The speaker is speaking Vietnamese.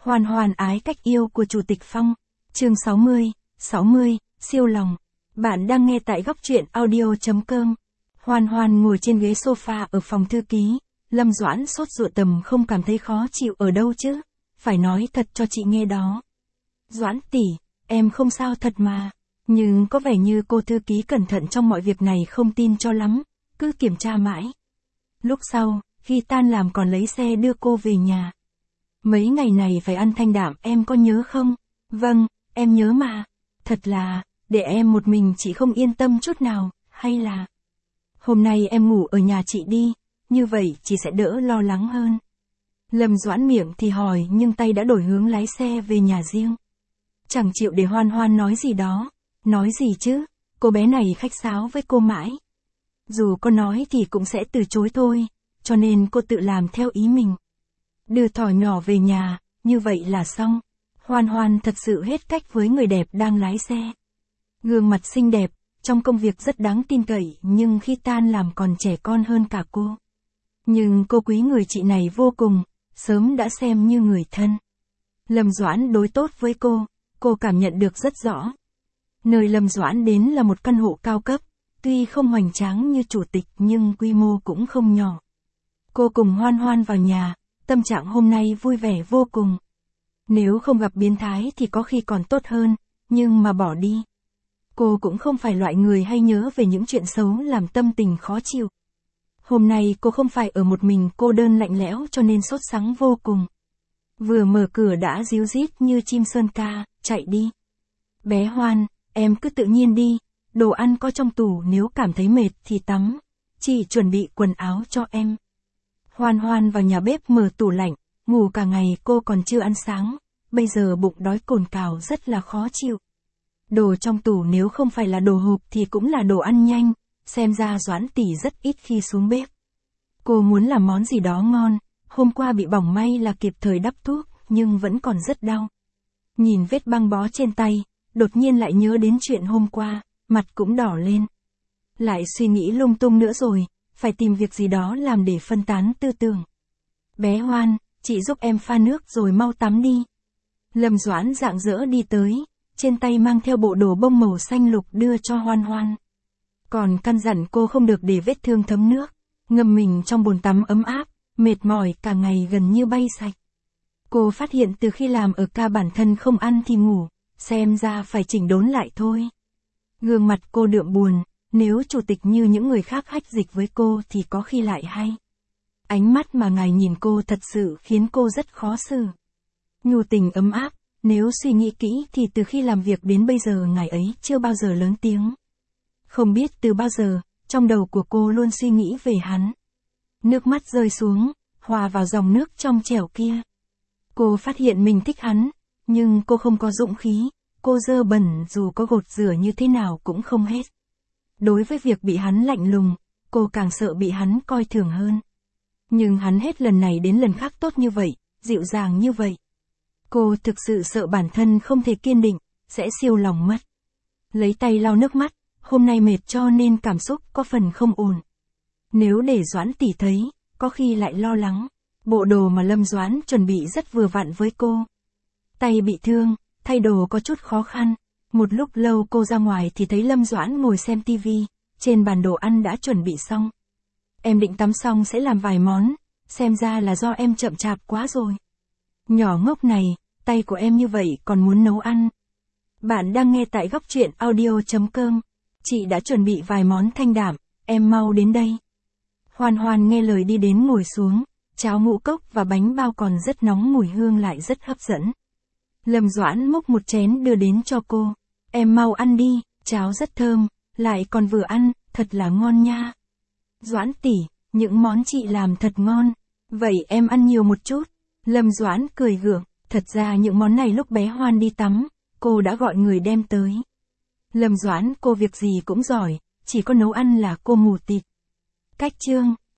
Hoan hoan ái cách yêu của Chủ tịch Phong. Chương 60, siêu lòng. Bạn đang nghe tại góc truyện audio.com. Hoan hoan ngồi trên ghế sofa ở phòng thư ký. Lâm Doãn sốt ruột tầm không cảm thấy khó chịu ở đâu chứ. Phải nói thật cho chị nghe đó. Doãn tỷ, em không sao thật mà. Nhưng có vẻ như cô thư ký cẩn thận trong mọi việc này không tin cho lắm. Cứ kiểm tra mãi. Lúc sau, khi tan làm còn lấy xe đưa cô về nhà. Mấy ngày này phải ăn thanh đạm em có nhớ không? Vâng, em nhớ mà. Thật là, để em một mình chị không yên tâm chút nào, hay là... Hôm nay em ngủ ở nhà chị đi, như vậy chị sẽ đỡ lo lắng hơn. Lâm Doãn miệng thì hỏi nhưng tay đã đổi hướng lái xe về nhà riêng. Chẳng chịu để Hoan hoan nói gì đó. Nói gì chứ, cô bé này khách sáo với cô mãi. Dù có nói thì cũng sẽ từ chối thôi, cho nên cô tự làm theo ý mình. Đưa thỏ nhỏ về nhà, như vậy là xong. Hoan hoan thật sự hết cách với người đẹp đang lái xe. Gương mặt xinh đẹp, trong công việc rất đáng tin cậy nhưng khi tan làm còn trẻ con hơn cả cô. Nhưng cô quý người chị này vô cùng, sớm đã xem như người thân. Lâm Doãn đối tốt với cô cảm nhận được rất rõ. Nơi Lâm Doãn đến là một căn hộ cao cấp, tuy không hoành tráng như chủ tịch nhưng quy mô cũng không nhỏ. Cô cùng Hoan hoan vào nhà, tâm trạng hôm nay vui vẻ vô cùng. Nếu không gặp biến thái thì có khi còn tốt hơn, nhưng mà bỏ đi. Cô cũng không phải loại người hay nhớ về những chuyện xấu làm tâm tình khó chịu. Hôm nay cô không phải ở một mình cô đơn lạnh lẽo cho nên sốt sắng vô cùng. Vừa mở cửa đã ríu rít như chim sơn ca, chạy đi. Bé Hoan, em cứ tự nhiên đi, đồ ăn có trong tủ nếu cảm thấy mệt thì tắm. Chị chuẩn bị quần áo cho em. Hoan hoan vào nhà bếp mở tủ lạnh, ngủ cả ngày cô còn chưa ăn sáng, bây giờ bụng đói cồn cào rất là khó chịu. Đồ trong tủ nếu không phải là đồ hộp thì cũng là đồ ăn nhanh, xem ra Doãn tỷ rất ít khi xuống bếp. Cô muốn làm món gì đó ngon, hôm qua bị bỏng may là kịp thời đắp thuốc, nhưng vẫn còn rất đau. Nhìn vết băng bó trên tay, đột nhiên lại nhớ đến chuyện hôm qua, mặt cũng đỏ lên. Lại suy nghĩ lung tung nữa rồi, phải tìm việc gì đó làm để phân tán tư tưởng. Bé Hoan, chị giúp em pha nước rồi mau tắm đi. Lâm Doãn rạng rỡ đi tới, trên tay mang theo bộ đồ bông màu xanh lục đưa cho Hoan hoan. Còn căn dặn cô không được để vết thương thấm nước, ngâm mình trong bồn tắm ấm áp, mệt mỏi cả ngày gần như bay sạch. Cô phát hiện từ khi làm ở ca bản thân không ăn thì ngủ, xem ra phải chỉnh đốn lại thôi. Gương mặt cô đượm buồn, nếu chủ tịch như những người khác hách dịch với cô thì có khi lại hay. Ánh mắt mà ngài nhìn cô thật sự khiến cô rất khó xử. Nhu tình ấm áp, nếu suy nghĩ kỹ thì từ khi làm việc đến bây giờ ngài ấy chưa bao giờ lớn tiếng. Không biết từ bao giờ, trong đầu của cô luôn suy nghĩ về hắn. Nước mắt rơi xuống, hòa vào dòng nước trong trẻo kia. Cô phát hiện mình thích hắn, nhưng cô không có dũng khí, cô dơ bẩn dù có gột rửa như thế nào cũng không hết. Đối với việc bị hắn lạnh lùng, cô càng sợ bị hắn coi thường hơn. Nhưng hắn hết lần này đến lần khác tốt như vậy, dịu dàng như vậy. Cô thực sự sợ bản thân không thể kiên định, sẽ siêu lòng mất. Lấy tay lau nước mắt, hôm nay mệt cho nên cảm xúc có phần không ổn. Nếu để Doãn tỷ thấy, có khi lại lo lắng. Bộ đồ mà Lâm Doãn chuẩn bị rất vừa vặn với cô. Tay bị thương, thay đồ có chút khó khăn. Một lúc lâu cô ra ngoài thì thấy Lâm Doãn ngồi xem tivi, trên bàn đồ ăn đã chuẩn bị xong. Em định tắm xong sẽ làm vài món, xem ra là do em chậm chạp quá rồi. Nhỏ ngốc này, tay của em như vậy còn muốn nấu ăn. Bạn đang nghe tại góc truyện audio.com. Chị đã chuẩn bị vài món thanh đạm, em mau đến đây. Hoan hoan nghe lời đi đến ngồi xuống, cháo ngũ cốc và bánh bao còn rất nóng mùi hương lại rất hấp dẫn. Lâm Doãn múc một chén đưa đến cho cô. Em mau ăn đi, cháo rất thơm, lại còn vừa ăn, thật là ngon nha. Doãn tỷ, những món chị làm thật ngon. Vậy em ăn nhiều một chút. Lâm Doãn cười gượng, thật ra những món này lúc bé Hoan đi tắm, cô đã gọi người đem tới. Lâm Doãn cô việc gì cũng giỏi, chỉ có nấu ăn là cô mù tịt. Cách chương